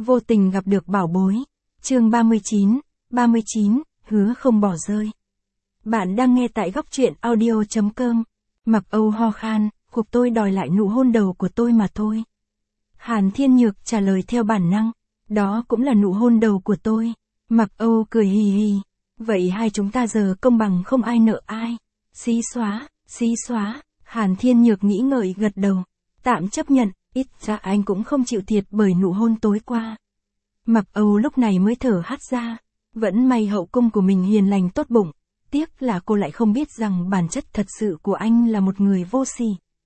Vô tình gặp được bảo bối. Chương 39, hứa không bỏ rơi. Bạn đang nghe tại góc truyện audio.com. Mặc Âu ho khan, cuộc tôi đòi lại nụ hôn đầu của tôi mà thôi. Hàn Thiên Nhược trả lời theo bản năng, đó cũng là nụ hôn đầu của tôi. Mặc Âu cười hì hì, vậy hai chúng ta giờ công bằng không ai nợ ai. Xí xóa, Hàn Thiên Nhược nghĩ ngợi gật đầu. Tạm chấp nhận, ít ra anh cũng không chịu thiệt bởi nụ hôn tối qua. Mặc Âu lúc này mới thở hắt ra, vẫn may hậu cung của mình hiền lành tốt bụng, tiếc là cô lại không biết rằng bản chất thật sự của anh là một người vô sỉ.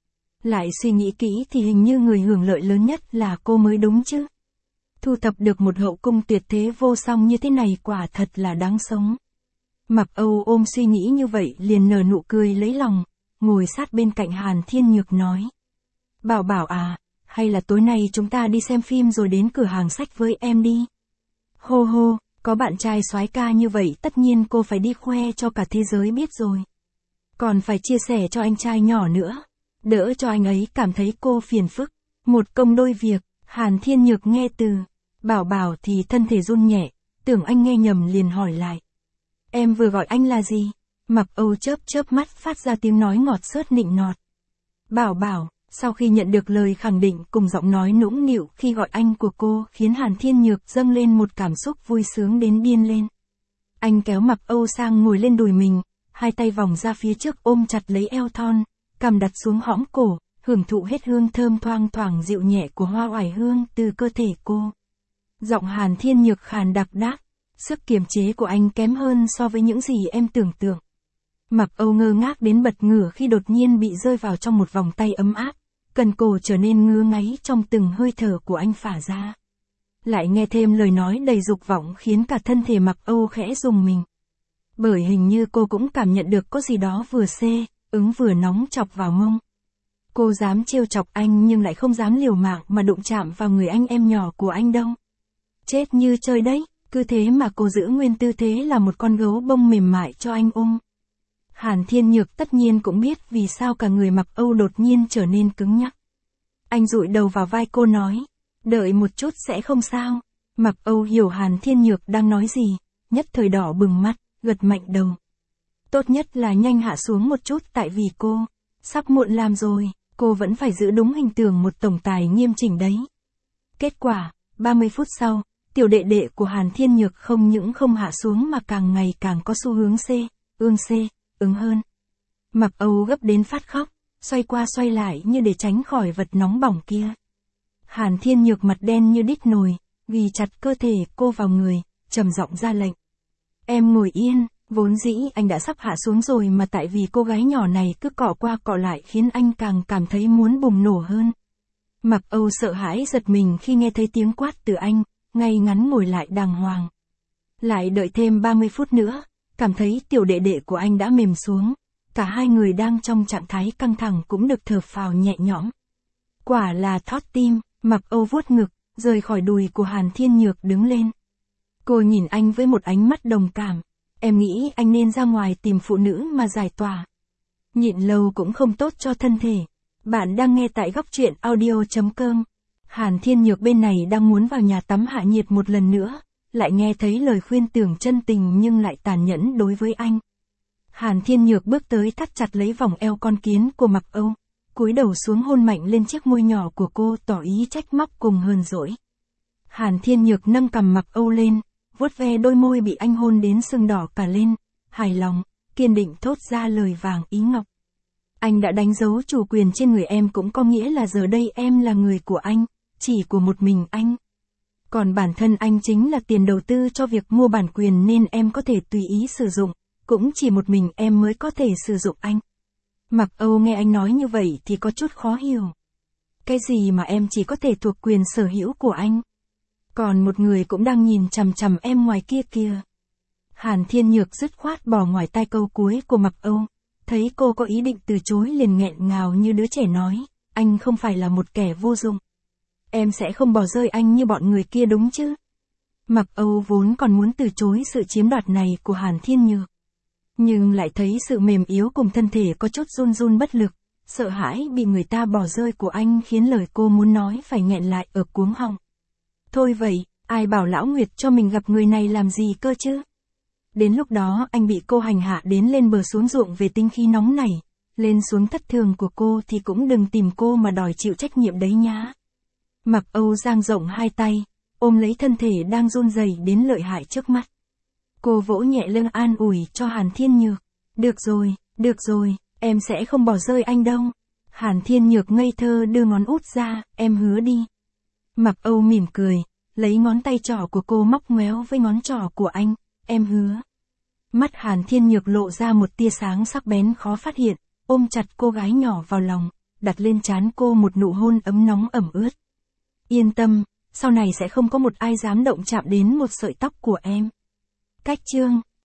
Lại suy nghĩ kỹ thì hình như người hưởng lợi lớn nhất là cô mới đúng chứ. Thu thập được một hậu cung tuyệt thế vô song như thế này quả thật là đáng sống. Mặc Âu ôm suy nghĩ như vậy liền nở nụ cười lấy lòng, ngồi sát bên cạnh Hàn Thiên Nhược nói. Bảo à, hay là tối nay chúng ta đi xem phim rồi đến cửa hàng sách với em đi. Hô hô, có bạn trai soái ca như vậy tất nhiên cô phải đi khoe cho cả thế giới biết rồi. Còn phải chia sẻ cho anh trai nhỏ nữa, đỡ cho anh ấy cảm thấy cô phiền phức. Một công đôi việc, Hàn Thiên Nhược nghe từ bảo thì thân thể run nhẹ, tưởng anh nghe nhầm liền hỏi lại. Em vừa gọi anh là gì? Mặc Âu chớp mắt phát ra tiếng nói ngọt xớt nịnh nọt. Bảo, sau khi nhận được lời khẳng định cùng giọng nói nũng nịu khi gọi anh của cô khiến Hàn Thiên Nhược dâng lên một cảm xúc vui sướng đến điên lên. Anh kéo Mặc Âu sang ngồi lên đùi mình, hai tay vòng ra phía trước ôm chặt lấy eo thon, cằm đặt xuống hõm cổ, hưởng thụ hết hương thơm thoang thoảng dịu nhẹ của hoa oải hương từ cơ thể cô. Giọng Hàn Thiên Nhược khàn đặc đác, sức kiềm chế của anh kém hơn so với những gì em tưởng tượng. Mặc Âu ngơ ngác đến bật ngửa khi đột nhiên bị rơi vào trong một vòng tay ấm áp, cần cổ trở nên ngứa ngáy trong từng hơi thở của anh phả ra. Lại nghe thêm lời nói đầy dục vọng khiến cả thân thể Mặc Âu khẽ rùng mình. Bởi hình như cô cũng cảm nhận được có gì đó vừa ứng vừa nóng chọc vào mông. Cô dám trêu chọc anh nhưng lại không dám liều mạng mà đụng chạm vào người anh em nhỏ của anh đâu. Chết như chơi đấy, cứ thế mà cô giữ nguyên tư thế là một con gấu bông mềm mại cho anh ôm. Hàn Thiên Nhược tất nhiên cũng biết vì sao cả người Mặc Âu đột nhiên trở nên cứng nhắc. Anh dụi đầu vào vai cô nói, đợi một chút sẽ không sao. Mặc Âu hiểu Hàn Thiên Nhược đang nói gì, nhất thời đỏ bừng mắt, gật mạnh đầu. Tốt nhất là nhanh hạ xuống một chút tại vì cô sắp muộn làm rồi, cô vẫn phải giữ đúng hình tượng một tổng tài nghiêm chỉnh đấy. Kết quả, 30 phút sau, tiểu đệ đệ của Hàn Thiên Nhược không những không hạ xuống mà càng ngày càng có xu hướng ứng hơn. Mặc Âu gấp đến phát khóc, xoay qua xoay lại như để tránh khỏi vật nóng bỏng kia. Hàn Thiên Nhược mặt đen như đít nồi, ghi chặt cơ thể cô vào người, trầm giọng ra lệnh. Em ngồi yên, vốn dĩ anh đã sắp hạ xuống rồi mà tại vì cô gái nhỏ này cứ cọ qua cọ lại khiến anh càng cảm thấy muốn bùng nổ hơn. Mặc Âu sợ hãi giật mình khi nghe thấy tiếng quát từ anh, ngay ngắn ngồi lại đàng hoàng. Lại đợi thêm 30 phút nữa, cảm thấy tiểu đệ đệ của anh đã mềm xuống, cả hai người đang trong trạng thái căng thẳng cũng được thở phào nhẹ nhõm. Quả là thót tim, Mặc Âu vuốt ngực, rời khỏi đùi của Hàn Thiên Nhược đứng lên. Cô nhìn anh với một ánh mắt đồng cảm, em nghĩ anh nên ra ngoài tìm phụ nữ mà giải tỏa. Nhịn lâu cũng không tốt cho thân thể. Bạn đang nghe tại góc truyện audio.com. Hàn Thiên Nhược bên này đang muốn vào nhà tắm hạ nhiệt một lần nữa, lại nghe thấy lời khuyên tưởng chân tình nhưng lại tàn nhẫn đối với anh. Hàn Thiên Nhược bước tới thắt chặt lấy vòng eo con kiến của Mặc Âu, cúi đầu xuống hôn mạnh lên chiếc môi nhỏ của cô tỏ ý trách móc cùng hờn dỗi. Hàn Thiên Nhược nâng cằm Mặc Âu lên, vuốt ve đôi môi bị anh hôn đến sưng đỏ cả lên, hài lòng, kiên định thốt ra lời vàng ý ngọc. Anh đã đánh dấu chủ quyền trên người em cũng có nghĩa là giờ đây em là người của anh, chỉ của một mình anh. Còn bản thân anh chính là tiền đầu tư cho việc mua bản quyền nên em có thể tùy ý sử dụng, cũng chỉ một mình em mới có thể sử dụng anh. Mặc Âu nghe anh nói như vậy thì có chút khó hiểu. Cái gì mà em chỉ có thể thuộc quyền sở hữu của anh? Còn một người cũng đang nhìn chằm chằm em ngoài kia kìa. Hàn Thiên Nhược dứt khoát bỏ ngoài tai câu cuối của Mặc Âu, thấy cô có ý định từ chối liền nghẹn ngào như đứa trẻ nói, anh không phải là một kẻ vô dụng. Em sẽ không bỏ rơi anh như bọn người kia đúng chứ? Mặc Âu vốn còn muốn từ chối sự chiếm đoạt này của Hàn Thiên Nhược. Nhưng lại thấy sự mềm yếu cùng thân thể có chút run run bất lực, sợ hãi bị người ta bỏ rơi của anh khiến lời cô muốn nói phải nghẹn lại ở cuống họng. Thôi vậy, ai bảo Lão Nguyệt cho mình gặp người này làm gì cơ chứ? Đến lúc đó anh bị cô hành hạ đến lên bờ xuống ruộng về tinh khí nóng nảy, lên xuống thất thường của cô thì cũng đừng tìm cô mà đòi chịu trách nhiệm đấy nhá. Mặc Âu dang rộng hai tay, ôm lấy thân thể đang run rẩy đến lợi hại trước mắt. Cô vỗ nhẹ lưng an ủi cho Hàn Thiên Nhược. Được rồi, em sẽ không bỏ rơi anh đâu. Hàn Thiên Nhược ngây thơ đưa ngón út ra, em hứa đi. Mặc Âu mỉm cười, lấy ngón tay trỏ của cô móc ngoéo với ngón trỏ của anh, em hứa. Mắt Hàn Thiên Nhược lộ ra một tia sáng sắc bén khó phát hiện, ôm chặt cô gái nhỏ vào lòng, đặt lên trán cô một nụ hôn ấm nóng ẩm ướt. Yên tâm, sau này sẽ không có một ai dám động chạm đến một sợi tóc của em. Cách chương